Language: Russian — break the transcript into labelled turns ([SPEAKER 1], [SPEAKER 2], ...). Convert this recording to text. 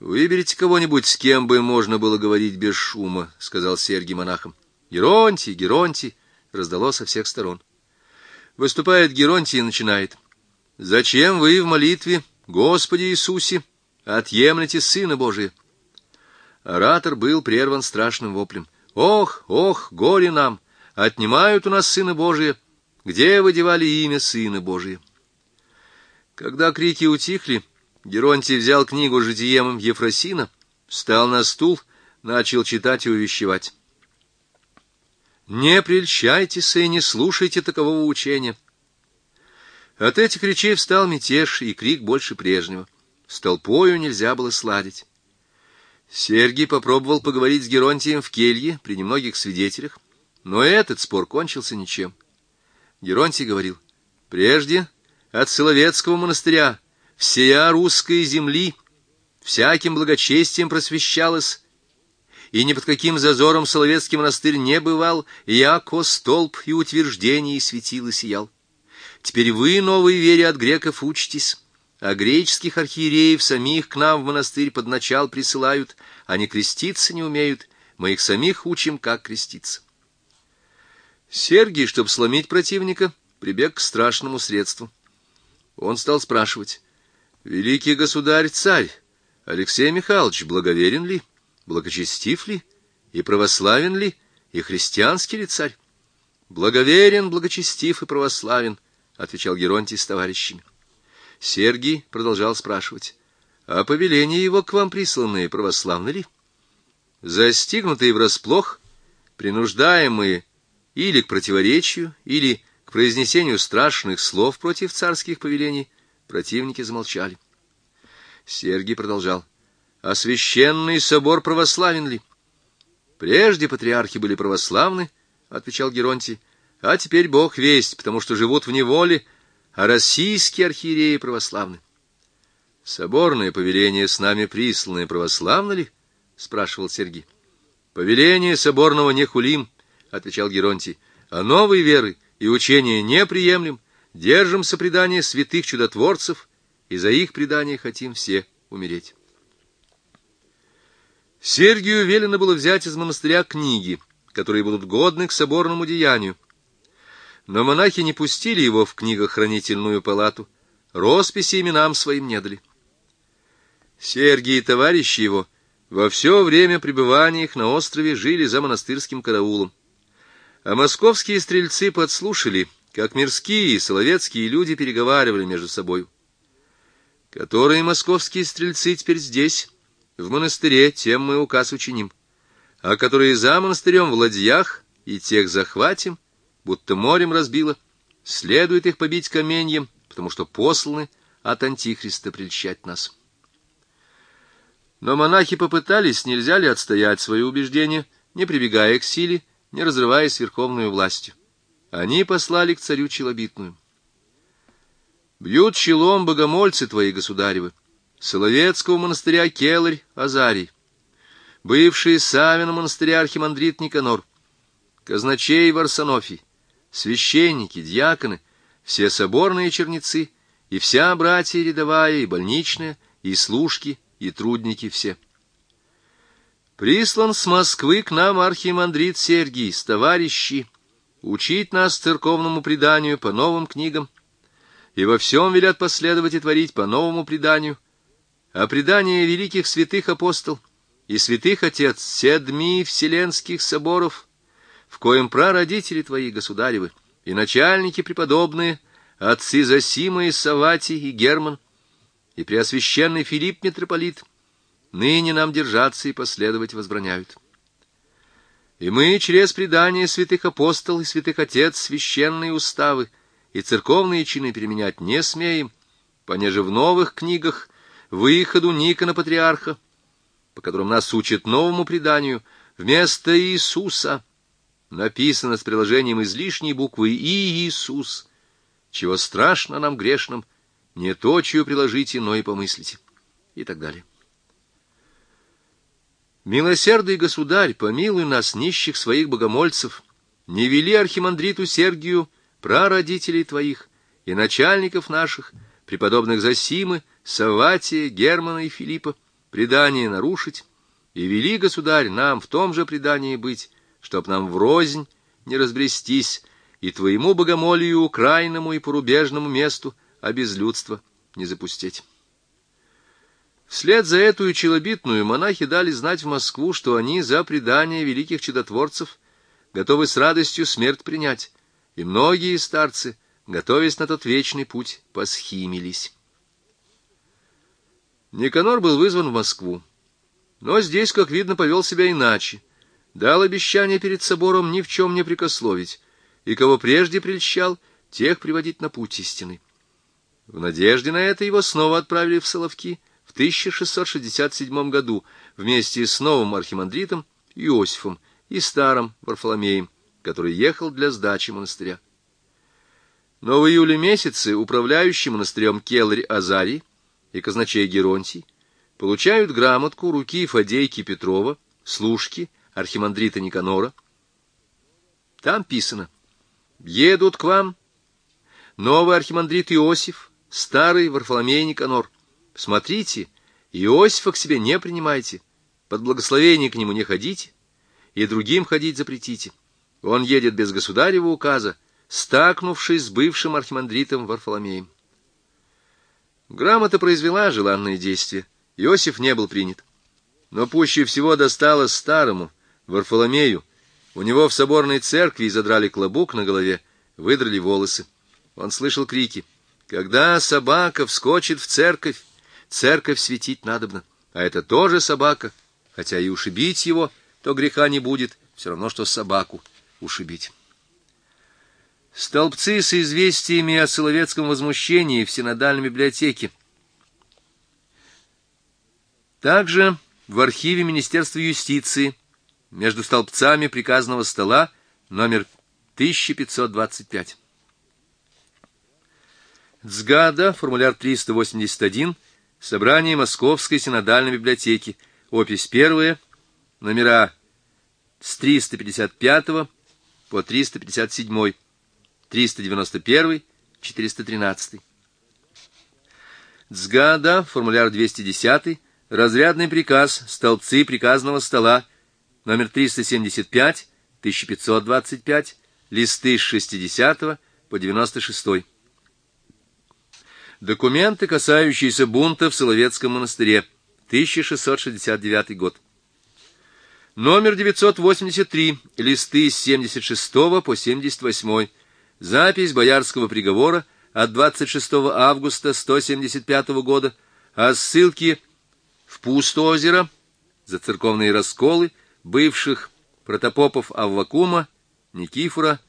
[SPEAKER 1] Выберите кого-нибудь, с кем бы можно было говорить без шума, — сказал Сергий монахам. Геронтий, Геронтий, — раздалось со всех сторон. Выступает Геронтий и начинает. Зачем вы в молитве, Господи Иисусе, отъемлете Сына Божия? Оратор был прерван страшным воплем. Ох, ох, горе нам! Отнимают у нас Сына Божия. Где вы девали имя Сына Божия? Когда крики утихли, Геронтий взял книгу житием Ефросина, встал на стул, начал читать и увещевать. «Не прельщайтесь и не слушайте такового учения». От этих речей встал мятеж, и крик больше прежнего. С толпою нельзя было сладить. Сергий попробовал поговорить с Геронтием в келье при немногих свидетелях, но этот спор кончился ничем. Геронтий говорил: «Прежде от Соловецкого монастыря всея русской земли всяким благочестием просвещалось, и ни под каким зазором Соловецкий монастырь не бывал, яко столб и утверждение и светило сиял. Теперь вы новой вере от греков учитесь, а греческих архиереев самих к нам в монастырь под начал присылают, они креститься не умеют, мы их самих учим, как креститься». Сергий, чтобы сломить противника, прибег к страшному средству. Он стал спрашивать: «Великий государь-царь, Алексей Михайлович благоверен ли, благочестив ли, и православен ли, и христианский ли царь?» «Благоверен, благочестив и православен», — отвечал Геронтий с товарищами. Сергий продолжал спрашивать: «А повеления его к вам присланные православны ли?» Застигнутые врасплох, принуждаемые или к противоречию, или к произнесению страшных слов против царских повелений, противники замолчали. Сергий продолжал: «А священный собор православен ли?» «Прежде патриархи были православны, — отвечал Геронтий, — а теперь Бог весть, потому что живут в неволе, а российские архиереи православны». «Соборное повеление с нами присланное православно ли?» — спрашивал Сергий. «Повеление соборного не хулим, — отвечал Геронтий, — а новой веры и учения не приемлем, держим сопредание святых чудотворцев, и за их предание хотим все умереть». Сергию велено было взять из монастыря книги, которые будут годны к соборному деянию. Но монахи не пустили его в книгохранительную палату, росписи именам своим не дали. Сергий и товарищи его во все время пребывания их на острове жили за монастырским караулом. А московские стрельцы подслушали, как мирские и соловецкие люди переговаривали между собою. «Которые московские стрельцы теперь здесь, в монастыре, тем мы указ учиним, а которые за монастырем в ладьях, и тех захватим, будто морем разбило, следует их побить каменьем, потому что посланы от Антихриста прельщать нас». Но монахи попытались, нельзя ли отстоять свои убеждения, не прибегая к силе, не разрываясь верховную властью. Они послали к царю челобитную: «Бьют челом богомольцы твои, государевы, Соловецкого монастыря Келарь Азарий, бывший Савина монастыря архимандрит Никанор, казначей Варсонофий, священники, диаконы, все соборные черницы, и вся братья рядовая, и больничная, и служки, и трудники все. Прислан с Москвы к нам архимандрит Сергий с товарищи учить нас церковному преданию по новым книгам, и во всем велят последовать и творить по новому преданию, а предание великих святых апостол и святых отец седми вселенских соборов, в коем прародители твои, государевы, и начальники преподобные, отцы Зосима и Саватий и Герман, и преосвященный Филипп митрополит, ныне нам держаться и последовать возбраняют. И мы через предание святых апостол и святых отец священные уставы и церковные чины переменять не смеем, понеже в новых книгах выходу Никона патриарха, по которым нас учат новому преданию, вместо Иисуса написано с приложением излишней буквы «И Иисус», чего страшно нам грешным, не то, чью приложите, но и помыслите, и так далее. Милосердный государь, помилуй нас, нищих своих богомольцев, не вели архимандриту Сергию прародителей твоих и начальников наших, преподобных Зосимы, Савватия, Германа и Филиппа, предание нарушить, и вели, государь, нам в том же предании быть, чтоб нам врознь не разбрестись, и твоему богомолию крайнему и порубежному месту обезлюдства не запустить. Вслед за эту челобитную монахи дали знать в Москву, что они за предание великих чудотворцев готовы с радостью смерть принять, и многие старцы, готовясь на тот вечный путь, посхимились. Никанор был вызван в Москву, но здесь, как видно, повел себя иначе, дал обещание перед собором ни в чем не прекословить, и кого прежде прельщал, тех приводить на путь истинный. В надежде на это его снова отправили в Соловки в 1667 году вместе с новым архимандритом Иосифом и старым Варфоломеем, который ехал для сдачи монастыря. Но в июле месяце управляющий монастырем келарь Азарий и казначей Геронтий получают грамотку руки Фадейки Петрова, служки архимандрита Никанора. Там писано: «Едут к вам новый архимандрит Иосиф, старый Варфоломей Никанор. Смотрите, Иосифа к себе не принимайте, под благословение к нему не ходите, и другим ходить запретите. Он едет без государева указа, стакнувшись с бывшим архимандритом Варфоломеем». Грамота произвела желанное действие. Иосиф не был принят. Но пуще всего досталось старому Варфоломею. У него в соборной церкви изодрали клобук на голове, выдрали волосы. Он слышал крики: «Когда собака вскочит в церковь, церковь светить надобно, а это тоже собака, хотя и ушибить его, то греха не будет, все равно, что собаку ушибить». Столбцы с известиями о соловецком возмущении в синодальной библиотеке. Также в архиве Министерства юстиции между столбцами приказного стола номер 1525. Цгада, формуляр 381, собрание Московской синодальной библиотеки, опись 1, номера с 355 по 357, 391, 413. Цгада, формуляр 210, разрядный приказ, столбцы приказного стола, номер 375, 1525, листы с 60 по 96. Документы, касающиеся бунта в Соловецком монастыре, 1669 год. Номер 983, листы с 76 по 78. Запись боярского приговора от 26 августа 175 года о ссылке в Пустоозеро за церковные расколы бывших протопопов Аввакума, Никифора